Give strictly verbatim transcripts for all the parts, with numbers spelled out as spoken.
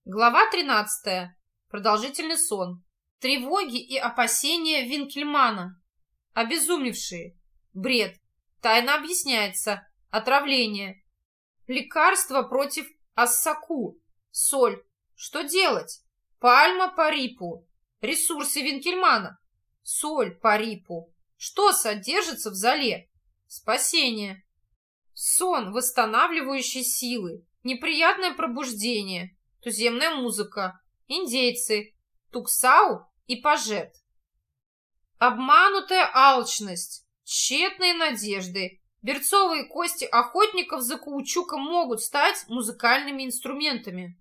Глава тринадцатая. Продолжительный сон. Тревоги и опасения Винкельмана. Обезумевшие. Бред. Тайна объясняется. Отравление. Лекарство против ассаку. Соль. Что делать? Пальма по рипу. Ресурсы Винкельмана. Соль по рипу. Что содержится в золе? Спасение. Сон восстанавливающей силы. Неприятное пробуждение. Туземная музыка, индейцы, Туксау и Пажет. Обманутая алчность, тщетные надежды, берцовые кости охотников за каучуком могут стать музыкальными инструментами.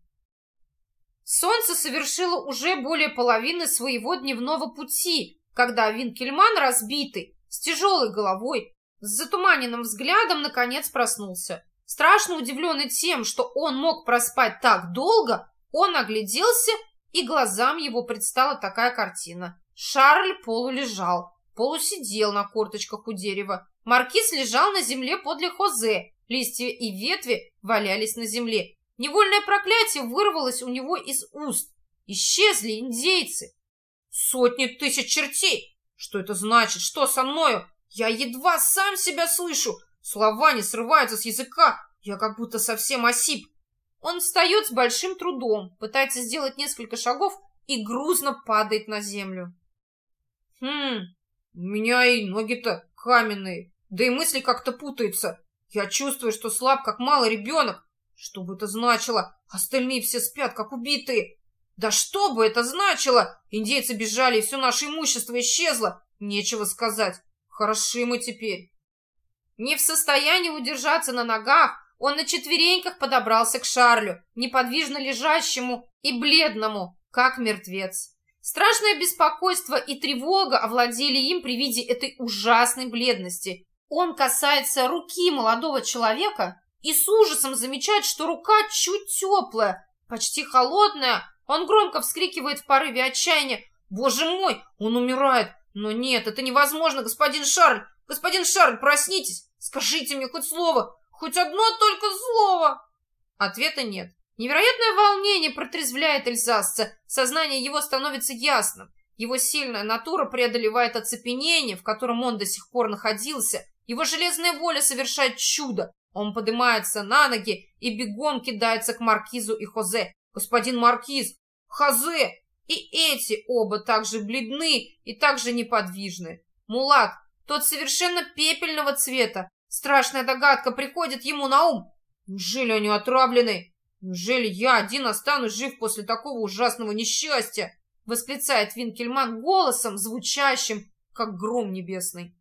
Солнце совершило уже более половины своего дневного пути, когда Винкельман, разбитый, с тяжелой головой, с затуманенным взглядом, наконец проснулся. Страшно удивленный тем, что он мог проспать так долго, он огляделся, и глазам его предстала такая картина. Шарль полулежал, полусидел на корточках у дерева. Маркиз лежал на земле подле Хозе, листья и ветви валялись на земле. Невольное проклятие вырвалось у него из уст. Исчезли индейцы. Сотни тысяч чертей! Что это значит? Что со мною? Я едва сам себя слышу. Слова не срываются с языка, я как будто совсем осип. Он встает с большим трудом, пытается сделать несколько шагов и грузно падает на землю. Хм, у меня и ноги-то каменные, да и мысли как-то путаются. Я чувствую, что слаб, как малый ребенок. Что бы это значило? Остальные все спят, как убитые. Да что бы это значило? Индейцы бежали, и все наше имущество исчезло. Нечего сказать. Хороши мы теперь. Не в состоянии удержаться на ногах, он на четвереньках подобрался к Шарлю, неподвижно лежащему и бледному, как мертвец. Страшное беспокойство и тревога овладели им при виде этой ужасной бледности. Он касается руки молодого человека и с ужасом замечает, что рука чуть теплая, почти холодная. Он громко вскрикивает в порыве отчаяния: «Боже мой, он умирает! Но нет, это невозможно, господин Шарль! Господин Шарль, проснитесь! Скажите мне хоть слово, хоть одно только слово!» Ответа нет. Невероятное волнение протрезвляет эльзасца. Сознание его становится ясным. Его сильная натура преодолевает оцепенение, в котором он до сих пор находился. Его железная воля совершает чудо. Он поднимается на ноги и бегом кидается к маркизу и Хозе. «Господин маркиз! Хозе!» И эти оба также бледны и также неподвижны. Мулат, тот совершенно пепельного цвета. Страшная догадка приходит ему на ум. Неужели они отравлены? Неужели я один останусь жив после такого ужасного несчастья? Восклицает Винкельман голосом, звучащим, как гром небесный.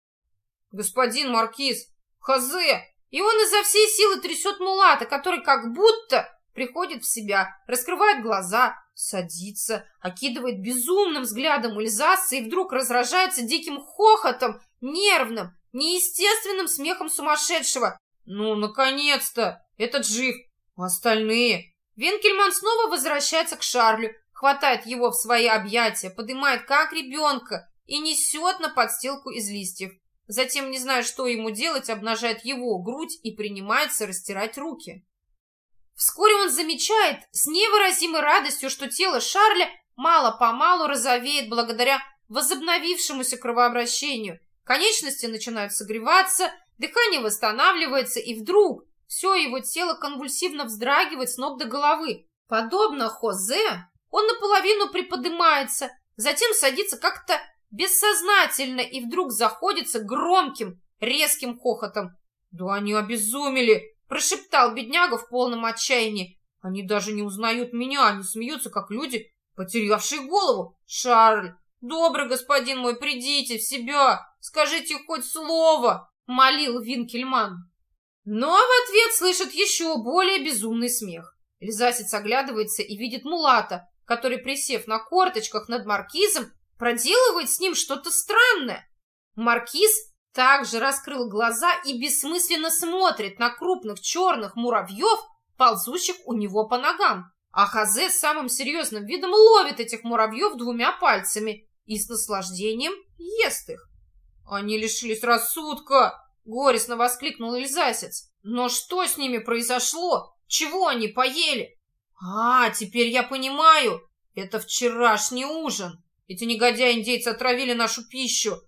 Господин маркиз, Хозе! И он изо всей силы трясет Мулата, который как будто приходит в себя, раскрывает глаза, садится, окидывает безумным взглядом Эльзаса и вдруг разражается диким хохотом, нервным, неестественным смехом сумасшедшего. «Ну, наконец-то! Этот жив! А остальные?» Винкельман снова возвращается к Шарлю, хватает его в свои объятия, поднимает как ребенка и несет на подстилку из листьев. Затем, не зная, что ему делать, обнажает его грудь и принимается растирать руки. Вскоре он замечает с невыразимой радостью, что тело Шарля мало-помалу розовеет благодаря возобновившемуся кровообращению. Конечности начинают согреваться, дыхание восстанавливается, и вдруг все его тело конвульсивно вздрагивает с ног до головы. Подобно Хозе, он наполовину приподнимается, затем садится как-то бессознательно и вдруг заходится громким, резким хохотом. «Да они обезумели!» — прошептал бедняга в полном отчаянии. «Они даже не узнают меня, они смеются, как люди, потерявшие голову. Шарль, добрый господин мой, придите в себя, скажите хоть слово!» — молил Винкельман. Но в ответ слышит еще более безумный смех. Эльзасец оглядывается и видит Мулата, который, присев на корточках над маркизом, проделывает с ним что-то странное. Маркиз также раскрыл глаза и бессмысленно смотрит на крупных черных муравьев, ползущих у него по ногам. А Хозе с самым серьезным видом ловит этих муравьев двумя пальцами и с наслаждением ест их. «Они лишились рассудка!» — горестно воскликнул эльзасец. «Но что с ними произошло? Чего они поели?» А, теперь я понимаю. Это вчерашний ужин. Эти негодяи-индейцы отравили нашу пищу.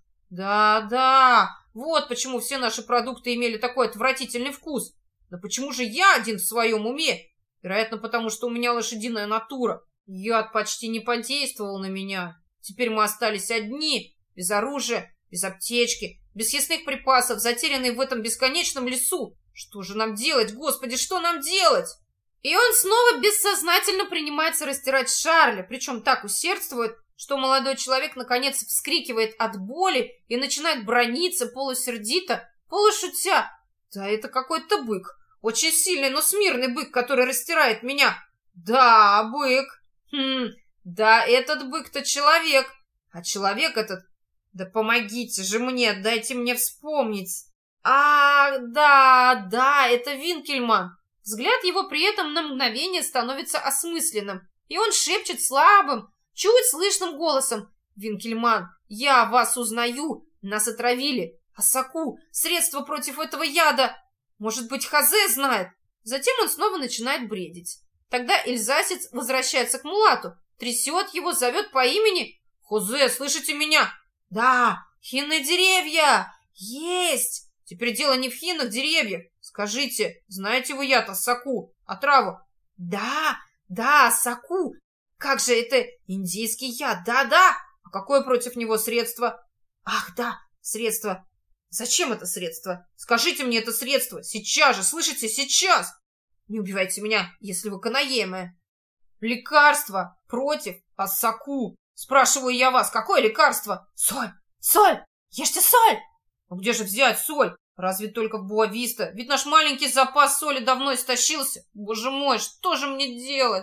Да-да, вот почему все наши продукты имели такой отвратительный вкус. Но почему же я один в своем уме? Вероятно, потому что у меня лошадиная натура. Яд почти не подействовал на меня. Теперь мы остались одни, без оружия, без аптечки, без съестных припасов, затерянные в этом бесконечном лесу. Что же нам делать, Господи, что нам делать? И он снова бессознательно принимается растирать Шарля, причем так усердствует, что молодой человек наконец вскрикивает от боли и начинает браниться полусердито, полушутя. Да это какой-то бык, очень сильный, но смирный бык, который растирает меня. Да, бык. Хм, да, этот бык-то человек. А человек этот... Да помогите же мне, дайте мне вспомнить. А, да, да, это Винкельман. Взгляд его при этом на мгновение становится осмысленным, и он шепчет слабым, чуть слышным голосом. «Винкельман, я вас узнаю, нас отравили. Асаку, средство против этого яда. Может быть, Хозе знает?» Затем он снова начинает бредить. Тогда эльзасец возвращается к мулату, трясет его, зовет по имени. «Хозе, слышите меня?» «Да, хинные деревья! Есть! Теперь дело не в хинных деревьях. Скажите, знаете вы яд Асаку, отраву?» «Да, да, Асаку! Как же это индийский яд, да-да! А какое против него средство?» «Ах, да, средство! Зачем это средство? Скажите мне это средство! Сейчас же, слышите, сейчас! Не убивайте меня, если вы канаемые!» «Лекарство против Асаку! Спрашиваю я вас, какое лекарство?» «Соль! Соль! Ешьте соль!» «Ну где же взять соль? Разве только в Буа-Виста? Ведь наш маленький запас соли давно истощился. Боже мой, что же мне делать?»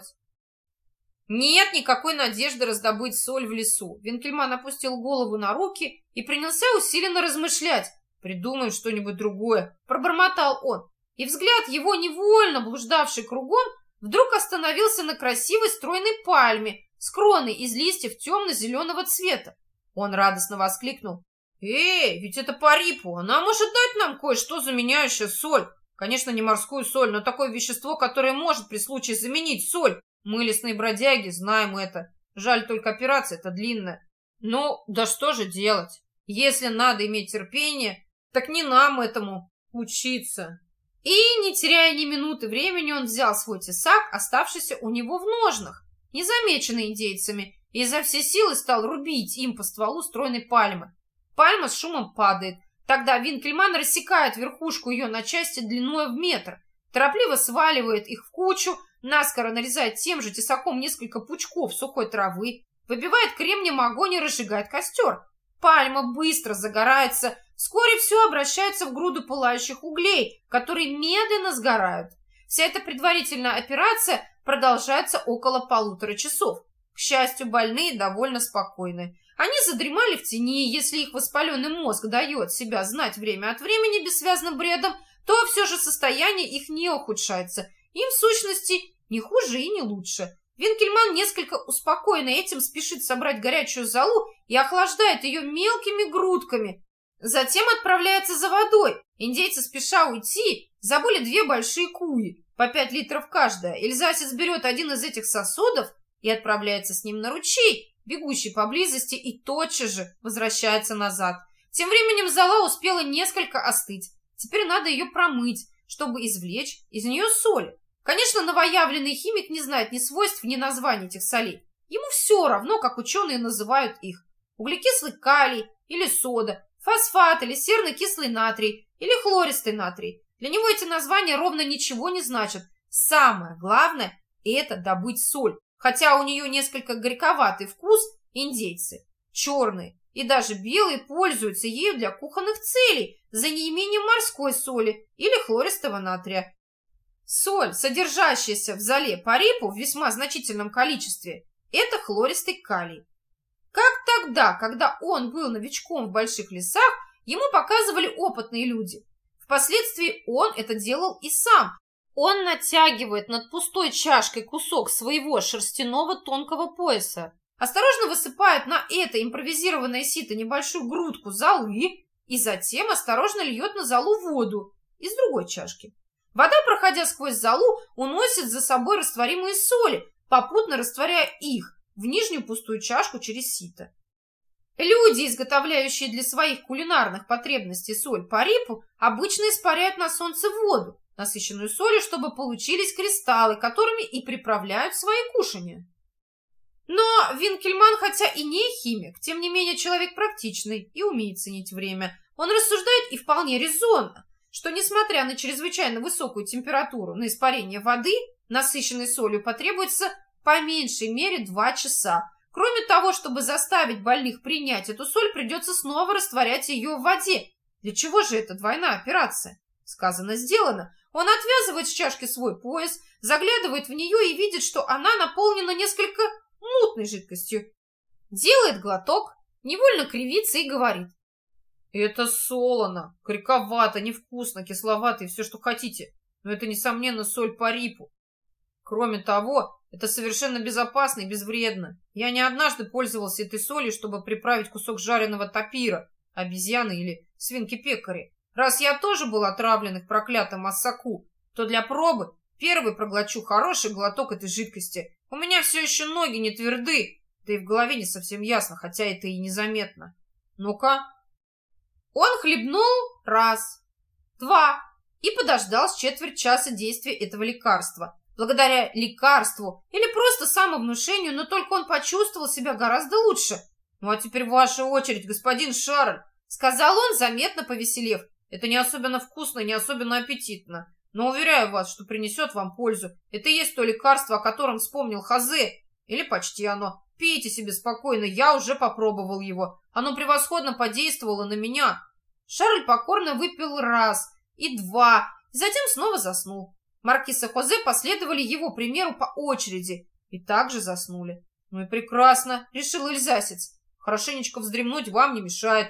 Нет никакой надежды раздобыть соль в лесу. Винкельман опустил голову на руки и принялся усиленно размышлять. «Придумаем что-нибудь другое», — пробормотал он. И взгляд его, невольно блуждавший кругом, вдруг остановился на красивой стройной пальме с кроной из листьев темно-зеленого цвета. Он радостно воскликнул. «Эй, ведь это Парипу, она может дать нам кое-что, заменяющее соль. Конечно, не морскую соль, но такое вещество, которое может при случае заменить соль. Мы, лесные бродяги, знаем это. Жаль, только операция-то длинная. Ну, да что же делать? Если надо иметь терпение, так не нам этому учиться». И, не теряя ни минуты времени, он взял свой тесак, оставшийся у него в ножнах, незамеченный индейцами, и изо всей силы стал рубить им по стволу стройной пальмы. Пальма с шумом падает. Тогда Винкельман рассекает верхушку ее на части длиной в метр, торопливо сваливает их в кучу, наскоро нарезает тем же тесаком несколько пучков сухой травы, выбивает кремнием огонь и разжигает костер. Пальма быстро загорается, вскоре все обращается в груду пылающих углей, которые медленно сгорают. Вся эта предварительная операция продолжается около полутора часов. К счастью, больные довольно спокойны. Они задремали в тени, если их воспаленный мозг дает себя знать время от времени бессвязным бредом, то все же состояние их не ухудшается. Им, в сущности, не хуже и не лучше. Винкельман несколько успокоенный этим спешит собрать горячую золу и охлаждает ее мелкими грудками. Затем отправляется за водой. Индейцы, спеша уйти, забыли две большие куи, по пять литров каждая. Эльзасец берет один из этих сосудов и отправляется с ним на ручей, бегущий поблизости, и тотчас же возвращается назад. Тем временем зола успела несколько остыть. Теперь надо ее промыть, чтобы извлечь из нее соли. Конечно, новоявленный химик не знает ни свойств, ни названий этих солей. Ему все равно, как ученые называют их. Углекислый калий или сода, фосфат или серно-кислый натрий или хлористый натрий. Для него эти названия ровно ничего не значат. Самое главное – это добыть соль. Хотя у нее несколько горьковатый вкус, индейцы, черные и даже белые пользуются ею для кухонных целей за неимением морской соли или хлористого натрия. Соль, содержащаяся в золе Парипу в весьма значительном количестве, это хлористый калий. Как тогда, когда он был новичком в больших лесах, ему показывали опытные люди. Впоследствии он это делал и сам. Он натягивает над пустой чашкой кусок своего шерстяного тонкого пояса, осторожно высыпает на это импровизированное сито небольшую грудку золы и затем осторожно льет на золу воду из другой чашки. Вода, проходя сквозь золу, уносит за собой растворимые соли, попутно растворяя их в нижнюю пустую чашку через сито. Люди, изготовляющие для своих кулинарных потребностей соль по рипу, обычно испаряют на солнце воду, насыщенную солью, чтобы получились кристаллы, которыми и приправляют свои кушанья. Но Винкельман, хотя и не химик, тем не менее человек практичный и умеет ценить время. Он рассуждает и вполне резонно, что, несмотря на чрезвычайно высокую температуру на испарение воды, насыщенной солью потребуется по меньшей мере два часа. Кроме того, чтобы заставить больных принять эту соль, придется снова растворять ее в воде. Для чего же эта двойная операция? Сказано, сделано. Он отвязывает с чашки свой пояс, заглядывает в нее и видит, что она наполнена несколько мутной жидкостью. Делает глоток, невольно кривится и говорит: «Это солоно, горьковато, невкусно, кисловато и все, что хотите. Но это, несомненно, соль по рипу. Кроме того, это совершенно безопасно и безвредно. Я не однажды пользовался этой солью, чтобы приправить кусок жареного тапира, обезьяны или свинки-пекари. Раз я тоже был отравлен их проклятым массаку, то для пробы первый проглочу хороший глоток этой жидкости. У меня все еще ноги не тверды, да и в голове не совсем ясно, хотя это и незаметно. Ну-ка». Он хлебнул раз, два и подождал с четверть часа действия этого лекарства. Благодаря лекарству или просто самовнушению, но только он почувствовал себя гораздо лучше. «Ну а теперь ваша очередь, господин Шарль», — сказал он, заметно повеселев. «Это не особенно вкусно, не особенно аппетитно, но уверяю вас, что принесет вам пользу. Это и есть то лекарство, о котором вспомнил Хозе, или почти оно. Пейте себе спокойно, я уже попробовал его. Оно превосходно подействовало на меня». Шарль покорно выпил раз и два, и затем снова заснул. Маркиз и Хозе последовали его примеру по очереди и также заснули. «Ну и прекрасно», — решил эльзасец. «Хорошенечко вздремнуть вам не мешает.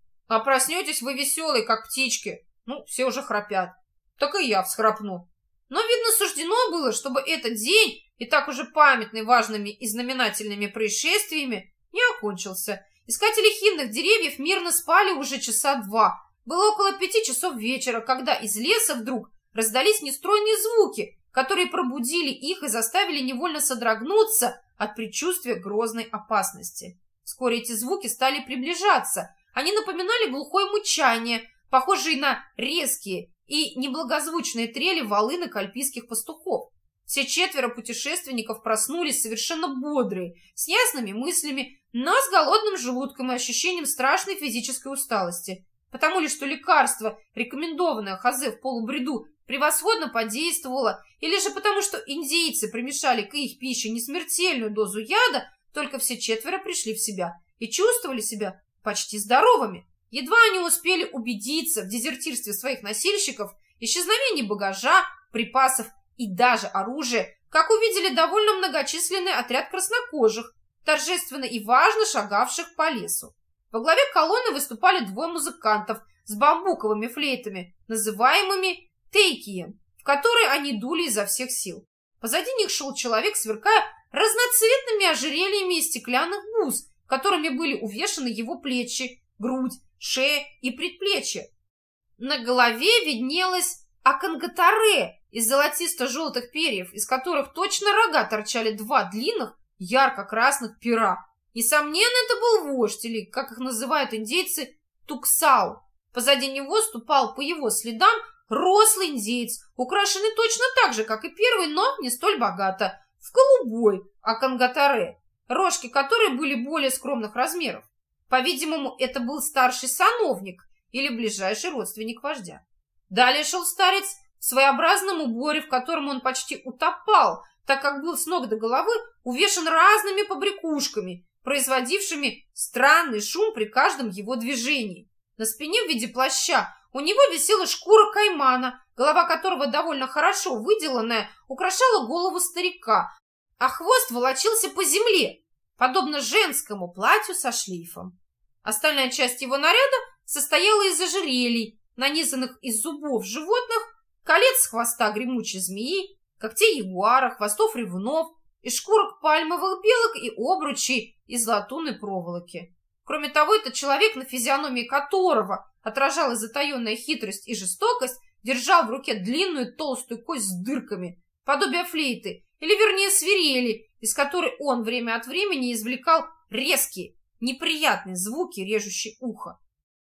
А проснетесь вы веселые, как птички. Ну, все уже храпят. Так и я всхрапну». Но, видно, суждено было, чтобы этот день, и так уже памятный важными и знаменательными происшествиями, не окончился. Искатели хинных деревьев мирно спали уже часа два. Было около пяти часов вечера, когда из леса вдруг раздались нестройные звуки, которые пробудили их и заставили невольно содрогнуться от предчувствия грозной опасности. Вскоре эти звуки стали приближаться. Они напоминали глухое мычание, похожие на резкие и неблагозвучные трели волынок альпийских пастухов. Все четверо путешественников проснулись совершенно бодрые, с ясными мыслями, но с голодным желудком и ощущением страшной физической усталости. Потому ли, что лекарство, рекомендованное Хозе в полубреду, превосходно подействовало, или же потому, что индейцы примешали к их пище несмертельную дозу яда, только все четверо пришли в себя и чувствовали себя почти здоровыми. Едва они успели убедиться в дезертирстве своих носильщиков, исчезновении багажа, припасов и даже оружия, как увидели довольно многочисленный отряд краснокожих, торжественно и важно шагавших по лесу. Во главе колонны выступали двое музыкантов с бамбуковыми флейтами, называемыми тейкием, в которые они дули изо всех сил. Позади них шел человек, сверкая разноцветными ожерельями из стеклянных бус, которыми были увешаны его плечи, грудь, шея и предплечья. На голове виднелась аконгатаре из золотисто-желтых перьев, из которых точно рога торчали два длинных, ярко-красных пера. Несомненно, это был вождь, или, как их называют индейцы, Туксау. Позади него ступал по его следам рослый индеец, украшенный точно так же, как и первый, но не столь богато, в голубой аконгатаре, рожки которой были более скромных размеров. По-видимому, это был старший сановник или ближайший родственник вождя. Далее шел старец в своеобразном уборе, в котором он почти утопал, так как был с ног до головы увешан разными побрякушками, производившими странный шум при каждом его движении. На спине в виде плаща у него висела шкура каймана, голова которого, довольно хорошо выделанная, украшала голову старика, а хвост волочился по земле, подобно женскому платью со шлейфом. Остальная часть его наряда состояла из ожерелий, нанизанных из зубов животных, колец с хвоста гремучей змеи, когтей ягуара, хвостов ревунов, из шкурок пальмовых белок и обручей из латунной проволоки. Кроме того, этот человек, на физиономии которого отражалась затаенная хитрость и жестокость, держал в руке длинную толстую кость с дырками, подобие флейты, или вернее свирели, из которой он время от времени извлекал резкие, неприятные звуки, режущие ухо.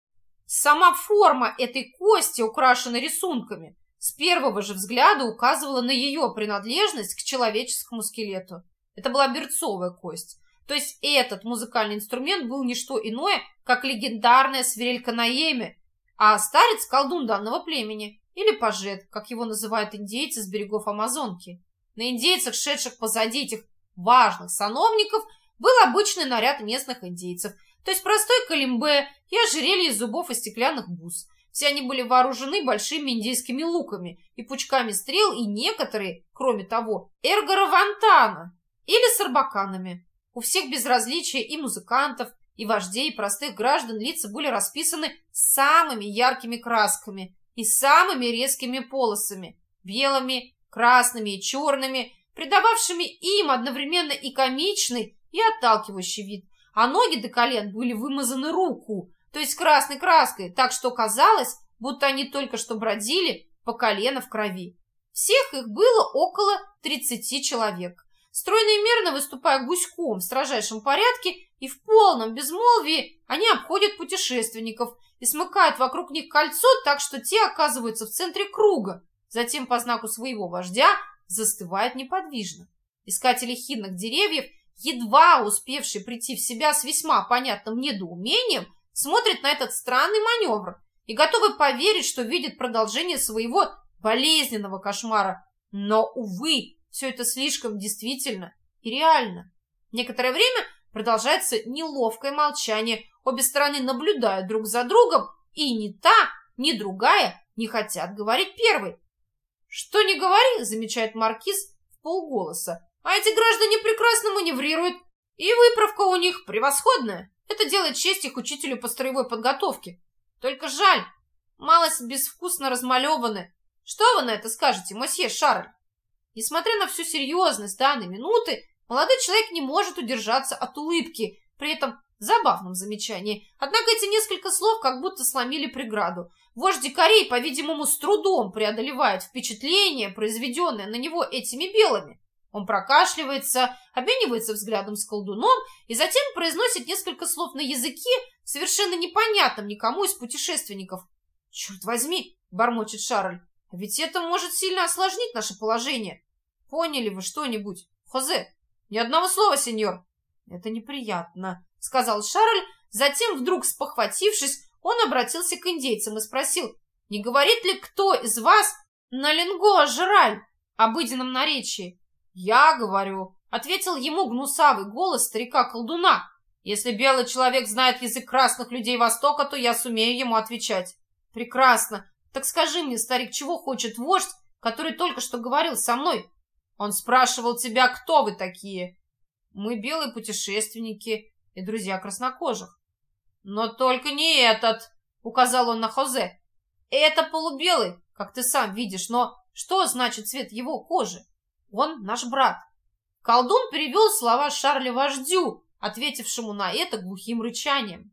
Сама форма этой кости, украшенной рисунками, с первого же взгляда указывала на ее принадлежность к человеческому скелету. Это была берцовая кость. То есть этот музыкальный инструмент был не что иное, как легендарная свирелька Наеми, а старец-колдун данного племени, или пажет, как его называют индейцы с берегов Амазонки. На индейцах, шедших позади этих важных сановников, был обычный наряд местных индейцев, то есть простой калимбе и ожерелье из зубов и стеклянных бус. Все они были вооружены большими индейскими луками и пучками стрел, и некоторые, кроме того, эргаравантана или сарбаканами. У всех без различия и музыкантов, и вождей, и простых граждан лица были расписаны самыми яркими красками и самыми резкими полосами, белыми, красными и черными, придававшими им одновременно и комичный, и отталкивающий вид, а ноги до колен были вымазаны руку, то есть красной краской, так что казалось, будто они только что бродили по колено в крови. Всех их было около тридцати человек. Стройно и мерно выступая гуськом в строжайшем порядке и в полном безмолвии, они обходят путешественников и смыкают вокруг них кольцо так, что те оказываются в центре круга, затем по знаку своего вождя застывают неподвижно. Искатели хинных деревьев, едва успевшие прийти в себя с весьма понятным недоумением, смотрят на этот странный маневр и готовы поверить, что видят продолжение своего болезненного кошмара. Но, увы, все это слишком действительно и реально. Некоторое время продолжается неловкое молчание. Обе стороны наблюдают друг за другом, и ни та, ни другая не хотят говорить первой. «Что ни говори», — замечает маркиз в полголоса, «а эти граждане прекрасно маневрируют, и выправка у них превосходная. Это делает честь их учителю по строевой подготовке. Только жаль, малость безвкусно размалеваны. Что вы на это скажете, мосье Шарль?» Несмотря на всю серьезность данной минуты, молодой человек не может удержаться от улыбки при этом забавном замечании. Однако эти несколько слов как будто сломили преграду. Вождь дикарей, по-видимому, с трудом преодолевает впечатление, произведенное на него этими белыми. Он прокашливается, обменивается взглядом с колдуном и затем произносит несколько слов на языке, совершенно непонятном никому из путешественников. «Черт возьми!» — бормочет Шарль. «А ведь это может сильно осложнить наше положение. Поняли вы что-нибудь, Хозе?» «Ни одного слова, сеньор». «Это неприятно», — сказал Шарль. Затем, вдруг спохватившись, он обратился к индейцам и спросил, не говорит ли кто из вас на лингуа-жераль, обыденном наречии? «Я говорю», — ответил ему гнусавый голос старика-колдуна. «Если белый человек знает язык красных людей Востока, то я сумею ему отвечать». «Прекрасно. Так скажи мне, старик, чего хочет вождь, который только что говорил со мной?» «Он спрашивал тебя, кто вы такие?» «Мы белые путешественники и друзья краснокожих». «Но только не этот», — указал он на Хозе. «Это полубелый, как ты сам видишь, но что значит цвет его кожи? Он наш брат». Колдун перевел слова Шарля вождю, ответившему на это глухим рычанием.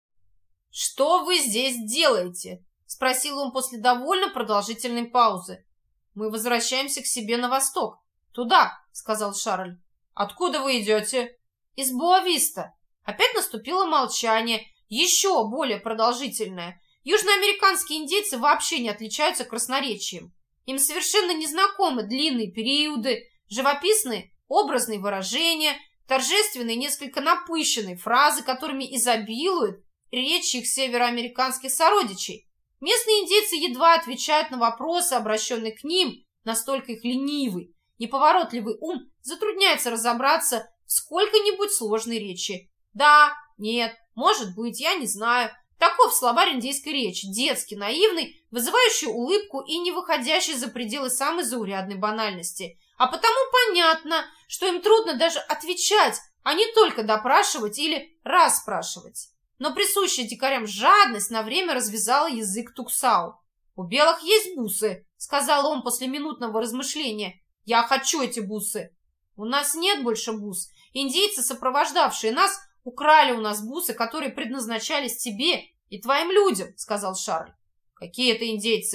«Что вы здесь делаете?» — спросил он после довольно продолжительной паузы. «Мы возвращаемся к себе на восток». «Туда», — сказал Шарль. «Откуда вы идете?» «Из Боа-Виста». Опять наступило молчание, еще более продолжительное. Южноамериканские индейцы вообще не отличаются красноречием. Им совершенно незнакомы длинные периоды, живописные образные выражения, торжественные, несколько напыщенные фразы, которыми изобилует речь их североамериканских сородичей. Местные индейцы едва отвечают на вопросы, обращенные к ним, настолько их ленивый, неповоротливый ум затрудняется разобраться в сколько-нибудь сложной речи. Да, нет, может быть, я не знаю. Таков словарь индейской речи, детский, наивный, вызывающий улыбку и не выходящий за пределы самой заурядной банальности. А потому понятно, что им трудно даже отвечать, а не только допрашивать или расспрашивать. Но присущая дикарям жадность на время развязала язык Туксау. «У белых есть бусы», — сказал он после минутного размышления. «Я хочу эти бусы». «У нас нет больше бус. Индейцы, сопровождавшие нас, украли у нас бусы, которые предназначались тебе и твоим людям», — сказал Шарль. «Какие это индейцы?»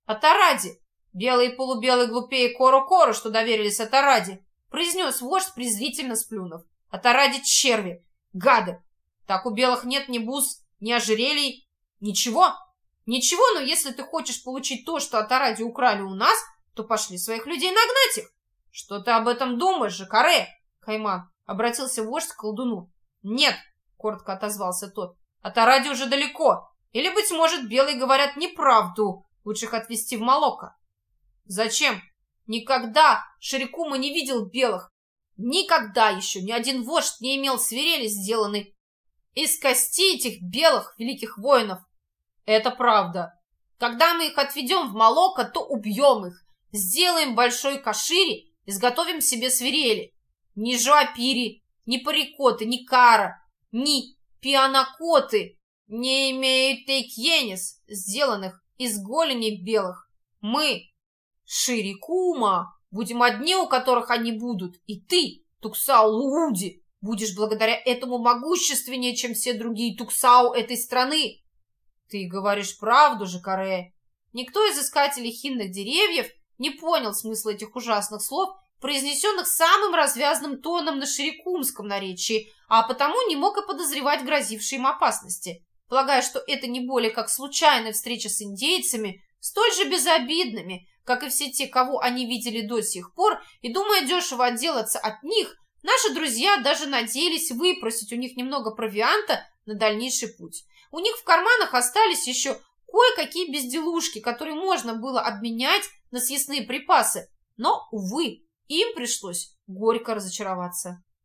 Атаради, белый и полубелый глупее Коро-Коро, что доверились Атаради, произнес вождь, презрительно сплюнув. Атаради черви, гады. Так у белых нет ни бус, ни ожерелий, ничего. Ничего, но если ты хочешь получить то, что Атаради украли у нас, то пошли своих людей нагнать их. Что ты об этом думаешь, Жакаре? Кайман обратился вождь к колдуну. Нет, коротко отозвался тот. Атаради уже далеко. Или, быть может, белые говорят неправду. Лучше их отвезти в Молоко. Зачем? Никогда Ширикума не видел белых. Никогда еще ни один вождь не имел свирели, сделанной из костей этих белых великих воинов. Это правда. Когда мы их отведем в Молоко, то убьем их. Сделаем большой кашири, изготовим себе свирели. Ни жуапири, ни парикоты, ни кара, ни пианакоты не имеют тейкьенис, сделанных из голеней белых. Мы, Ширикума, будем одни, у которых они будут, и ты, Туксау Лууди, будешь благодаря этому могущественнее, чем все другие Туксау этой страны. Ты говоришь правду, Жакаре. Никто из искателей хинных деревьев не понял смысла этих ужасных слов, произнесенных самым развязным тоном на ширикумском наречии, а потому не мог и подозревать грозившие им опасности, полагая, что это не более как случайная встреча с индейцами, столь же безобидными, как и все те, кого они видели до сих пор, и, думая дешево отделаться от них, наши друзья даже надеялись выпросить у них немного провианта на дальнейший путь. У них в карманах остались еще кое-какие безделушки, которые можно было обменять на съестные припасы, но, увы, им пришлось горько разочароваться.